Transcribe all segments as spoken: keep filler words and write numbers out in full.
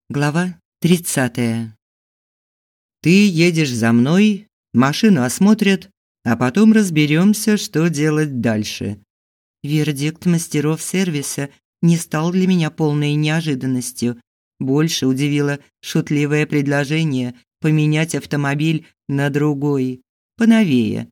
Глава тридцатая. Ты едешь за мной, машину осмотрят, а потом разберемся, что делать дальше. Вердикт мастеров сервиса не стал для меня полной неожиданностью. Больше удивило шутливое предложение поменять автомобиль на другой, поновее.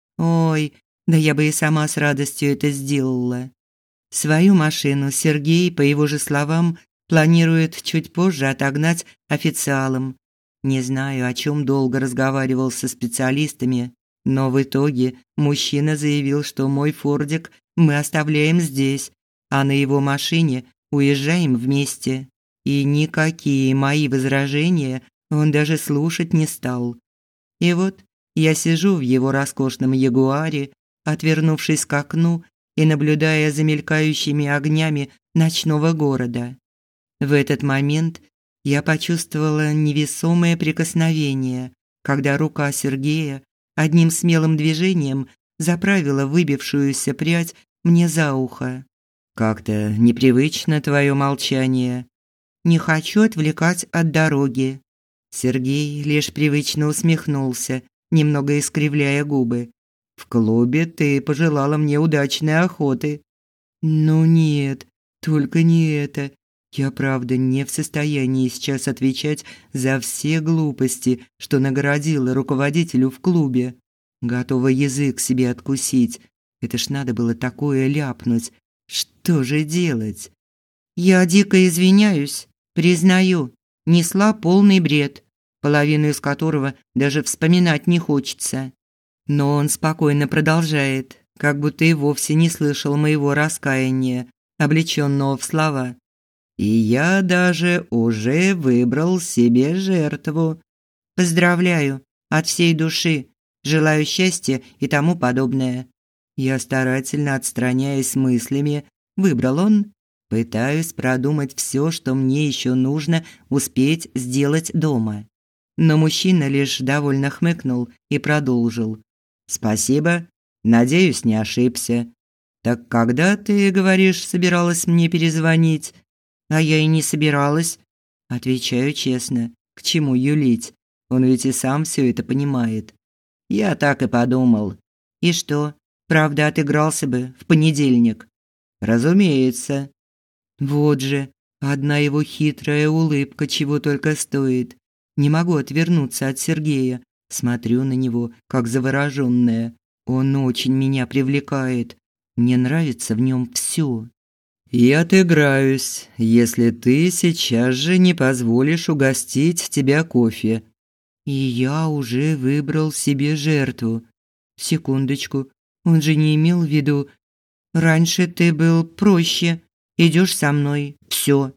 Ой, да я бы и сама с радостью это сделала. Свою машину Сергей, по его же словам, планирует чуть позже отогнать официалам. Не знаю, о чем долго разговаривал со специалистами, но в итоге мужчина заявил, что мой фордик мы оставляем здесь, а на его машине уезжаем вместе. И никакие мои возражения он даже слушать не стал. И вот я сижу в его роскошном ягуаре, отвернувшись к окну и наблюдая за мелькающими огнями ночного города. В этот момент я почувствовала невесомое прикосновение, когда рука Сергея одним смелым движением заправила выбившуюся прядь мне за ухо. «Как-то непривычно твое молчание. Не хочу отвлекать от дороги». Сергей лишь привычно усмехнулся, немного искривляя губы. «В клубе ты пожелала мне удачной охоты». «Ну нет, только не это. Я, правда, не в состоянии сейчас отвечать за все глупости, что нагородила руководителю в клубе. Готова язык себе откусить. Это ж надо было такое ляпнуть. Что же делать? Я дико извиняюсь, признаю, несла полный бред, половину из которого даже вспоминать не хочется. Но он спокойно продолжает, как будто и вовсе не слышал моего раскаяния, облечённого в слова. И я даже уже выбрал себе жертву. Поздравляю от всей души. Желаю счастья и тому подобное. Я старательно отстраняясь мыслями, выбрал он. Пытаюсь продумать все, что мне еще нужно успеть сделать дома. Но мужчина лишь довольно хмыкнул и продолжил. Спасибо. Надеюсь, не ошибся. Так когда ты, говоришь, собиралась мне перезвонить? А я и не собиралась. Отвечаю честно. К чему юлить? Он ведь и сам все это понимает. Я так и подумал. И что? Правда, отыгрался бы в понедельник? Разумеется. Вот же, одна его хитрая улыбка чего только стоит. Не могу отвернуться от Сергея. Смотрю на него, как заворожённая. Он очень меня привлекает. Мне нравится в нем все. И отыграюсь, если ты сейчас же не позволишь угостить тебя кофе. И я уже выбрал себе жертву. Секундочку, он же не имел в виду. Раньше ты был проще. Идешь со мной, все.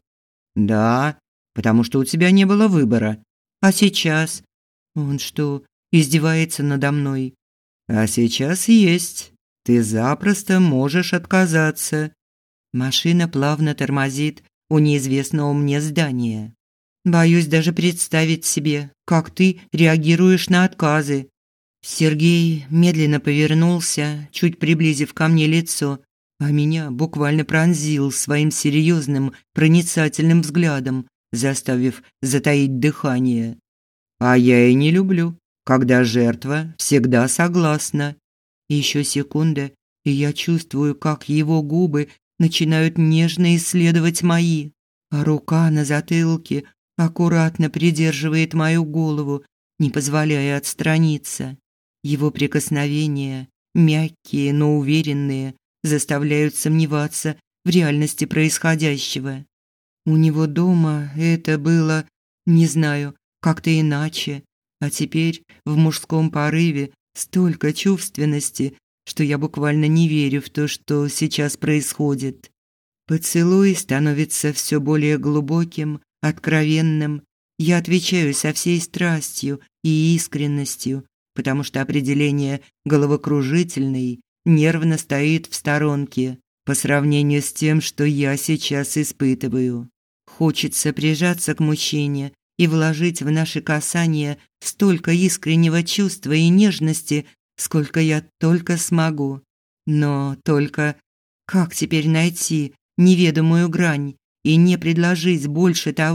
Да, потому что у тебя не было выбора. А сейчас? Он что, издевается надо мной? А сейчас есть. Ты запросто можешь отказаться. Машина плавно тормозит у неизвестного мне здания. Боюсь даже представить себе, как ты реагируешь на отказы. Сергей медленно повернулся, чуть приблизив ко мне лицо, а меня буквально пронзил своим серьезным, проницательным взглядом, заставив затаить дыхание. А я и не люблю, когда жертва всегда согласна. Еще секунда, и я чувствую, как его губы начинают нежно исследовать мои, а рука на затылке аккуратно придерживает мою голову, не позволяя отстраниться. Его прикосновения, мягкие, но уверенные, заставляют сомневаться в реальности происходящего. У него дома это было, не знаю, как-то иначе, а теперь в мужском порыве столько чувственности, что я буквально не верю в то, что сейчас происходит. Поцелуй становится все более глубоким, откровенным. Я отвечаю со всей страстью и искренностью, потому что определение головокружительный нервно стоит в сторонке по сравнению с тем, что я сейчас испытываю. Хочется прижаться к мужчине и вложить в наши касания столько искреннего чувства и нежности, сколько я только смогу. Но только как теперь найти неведомую грань и не предложить больше того,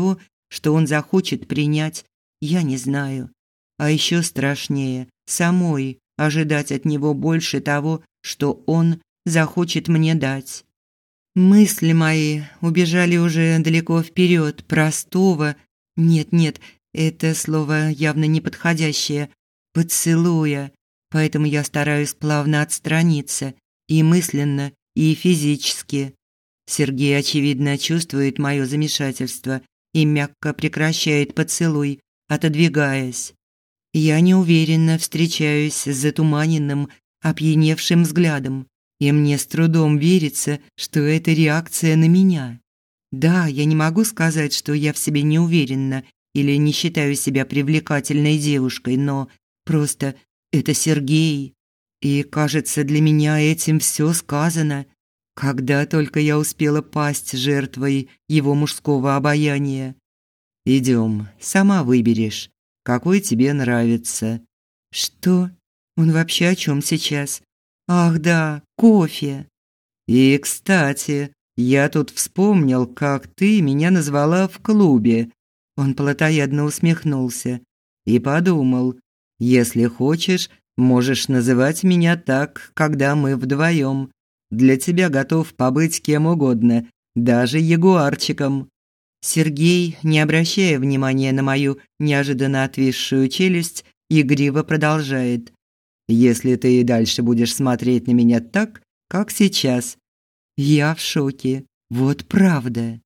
что он захочет принять, я не знаю. А еще страшнее самой ожидать от него больше того, что он захочет мне дать. Мысли мои убежали уже далеко вперед простого, нет-нет, это слово явно неподходящее, поцелуя, поэтому я стараюсь плавно отстраниться и мысленно, и физически. Сергей, очевидно, чувствует мое замешательство и мягко прекращает поцелуй, отодвигаясь. Я неуверенно встречаюсь с затуманенным, опьяневшим взглядом, и мне с трудом верится, что это реакция на меня. Да, я не могу сказать, что я в себе не уверена или не считаю себя привлекательной девушкой, но просто это Сергей. И, кажется, для меня этим все сказано. Когда только я успела пасть жертвой его мужского обаяния. Идем, сама выберешь, какой тебе нравится. Что? Он вообще о чем сейчас? Ах, да, кофе. И, кстати, я тут вспомнил, как ты меня назвала в клубе. Он плотоядно усмехнулся и подумал: если хочешь, можешь называть меня так, когда мы вдвоем. Для тебя готов побыть кем угодно, даже ягуарчиком. Сергей, не обращая внимания на мою неожиданно отвисшую челюсть, игриво продолжает: если ты и дальше будешь смотреть на меня так, как сейчас. Я в шоке. Вот правда.